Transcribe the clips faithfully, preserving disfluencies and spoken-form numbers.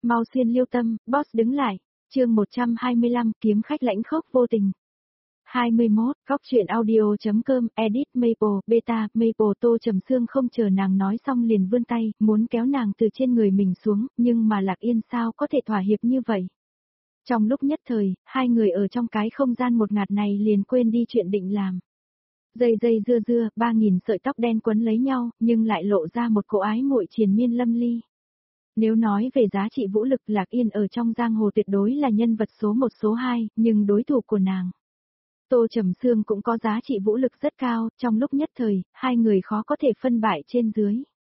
Mau xuyên liêu tâm, boss đứng lại. Chương một trăm hai mươi lăm, kiếm khách lãnh khốc vô tình. hai mươi mốt, góc truyện audio.com, edit Maple, beta, Maple. Tô Trầm Sương không chờ nàng nói xong liền vươn tay, muốn kéo nàng từ trên người mình xuống, nhưng mà Lạc Yên sao có thể thỏa hiệp như vậy. Trong lúc nhất thời, hai người ở trong cái không gian một ngạt này liền quên đi chuyện định làm. Dây dây dưa dưa, ba nghìn sợi tóc đen quấn lấy nhau, nhưng lại lộ ra một cỗ ái muội triền miên lâm ly. Nếu nói về giá trị vũ lực, Lạc Yên ở trong giang hồ tuyệt đối là nhân vật số một số hai, nhưng đối thủ của nàng, Tô Trầm Sương cũng có giá trị vũ lực rất cao, trong lúc nhất thời, hai người khó có thể phân bại trên dưới.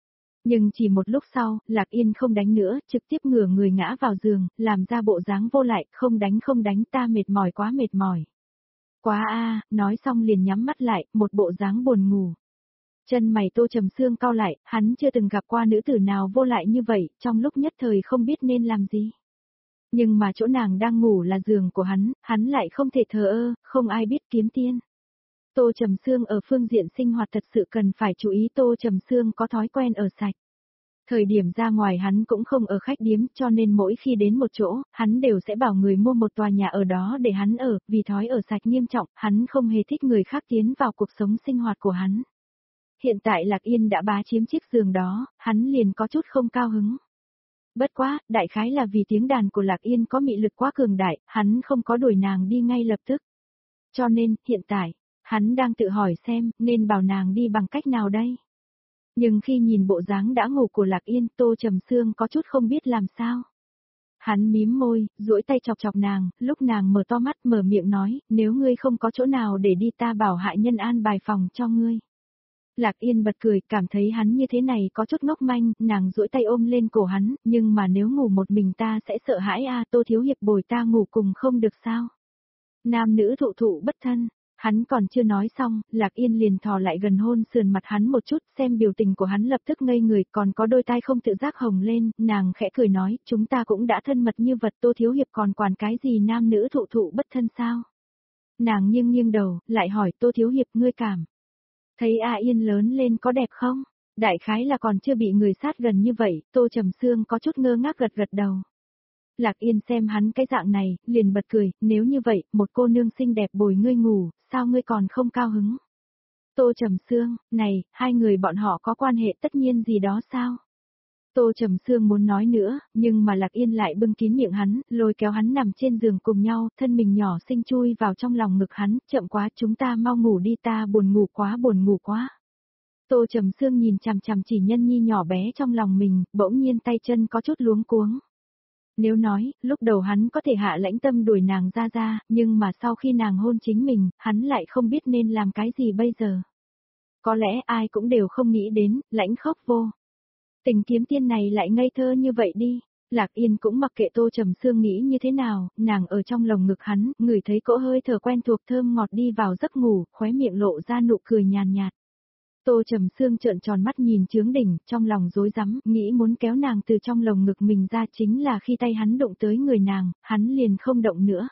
Nhưng chỉ một lúc sau, Lạc Yên không đánh nữa, trực tiếp ngửa người ngã vào giường, làm ra bộ dáng vô lại, không đánh không đánh, ta mệt mỏi quá mệt mỏi. Quá a, nói xong liền nhắm mắt lại, một bộ dáng buồn ngủ. Chân mày Tô Trầm Sương cau lại, hắn chưa từng gặp qua nữ tử nào vô lại như vậy, trong lúc nhất thời không biết nên làm gì. Nhưng mà chỗ nàng đang ngủ là giường của hắn, hắn lại không thể thờ ơ, không ai biết kiếm tiên. Tô Trầm Sương ở phương diện sinh hoạt thật sự cần phải chú ý. Tô Trầm Sương có thói quen ở sạch. Thời điểm ra ngoài hắn cũng không ở khách điếm, cho nên mỗi khi đến một chỗ, hắn đều sẽ bảo người mua một tòa nhà ở đó để hắn ở, vì thói ở sạch nghiêm trọng, hắn không hề thích người khác tiến vào cuộc sống sinh hoạt của hắn. Hiện tại Lạc Yên đã bá chiếm chiếc giường đó, hắn liền có chút không cao hứng. Bất quá, đại khái là vì tiếng đàn của Lạc Yên có mị lực quá cường đại, hắn không có đuổi nàng đi ngay lập tức. Cho nên, hiện tại, hắn đang tự hỏi xem, nên bảo nàng đi bằng cách nào đây. Nhưng khi nhìn bộ dáng đã ngủ của Lạc Yên, Tô Trầm Sương có chút không biết làm sao. Hắn mím môi, duỗi tay chọc chọc nàng, lúc nàng mở to mắt mở miệng nói, nếu ngươi không có chỗ nào để đi ta bảo hạ nhân an bài phòng cho ngươi. Lạc Yên bật cười, cảm thấy hắn như thế này có chút ngốc manh, nàng duỗi tay ôm lên cổ hắn, nhưng mà nếu ngủ một mình ta sẽ sợ hãi a, Tô thiếu hiệp bồi ta ngủ cùng không được sao? Nam nữ thụ thụ bất thân, hắn còn chưa nói xong, Lạc Yên liền thò lại gần hôn sườn mặt hắn một chút, xem biểu tình của hắn lập tức ngây người, còn có đôi tai không tự giác hồng lên, nàng khẽ cười nói, chúng ta cũng đã thân mật như vật, Tô thiếu hiệp còn quản cái gì nam nữ thụ thụ bất thân sao? Nàng nghiêng nghiêng đầu, lại hỏi Tô thiếu hiệp ngươi cảm thấy A Yên lớn lên có đẹp không? Đại khái là còn chưa bị người sát gần như vậy, Tô Trầm Sương có chút ngơ ngác gật gật đầu. Lạc Yên xem hắn cái dạng này, liền bật cười, nếu như vậy, một cô nương xinh đẹp bồi ngươi ngủ, sao ngươi còn không cao hứng? Tô Trầm Sương, này, hai người bọn họ có quan hệ tất nhiên gì đó sao? Tô Trầm Sương muốn nói nữa, nhưng mà Lạc Yên lại bưng kín miệng hắn, lôi kéo hắn nằm trên giường cùng nhau, thân mình nhỏ xinh chui vào trong lòng ngực hắn, chậm quá chúng ta mau ngủ đi ta buồn ngủ quá buồn ngủ quá. Tô Trầm Sương nhìn chằm chằm chỉ nhân nhi nhỏ bé trong lòng mình, bỗng nhiên tay chân có chút luống cuống. Nếu nói, lúc đầu hắn có thể hạ lãnh tâm đuổi nàng ra ra, nhưng mà sau khi nàng hôn chính mình, hắn lại không biết nên làm cái gì bây giờ. Có lẽ ai cũng đều không nghĩ đến, lãnh khốc vô tình kiếm tiên này lại ngây thơ như vậy đi. Lạc Yên cũng mặc kệ Tô Trầm Sương nghĩ như thế nào, nàng ở trong lồng ngực hắn, ngửi thấy cỗ hơi thở quen thuộc thơm ngọt đi vào giấc ngủ, khóe miệng lộ ra nụ cười nhàn nhạt. Tô Trầm Sương trợn tròn mắt nhìn chướng đỉnh, trong lòng rối rắm, nghĩ muốn kéo nàng từ trong lồng ngực mình ra, chính là khi tay hắn động tới người nàng, hắn liền không động nữa.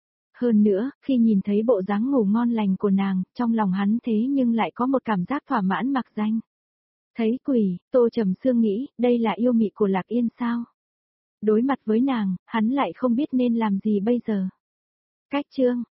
Hơn nữa, khi nhìn thấy bộ dáng ngủ ngon lành của nàng, trong lòng hắn thế nhưng lại có một cảm giác thỏa mãn mặc danh. Thấy quỷ, Tô Trầm Sương nghĩ, đây là yêu mị của Lạc Yên sao? Đối mặt với nàng, hắn lại không biết nên làm gì bây giờ. Cách chương,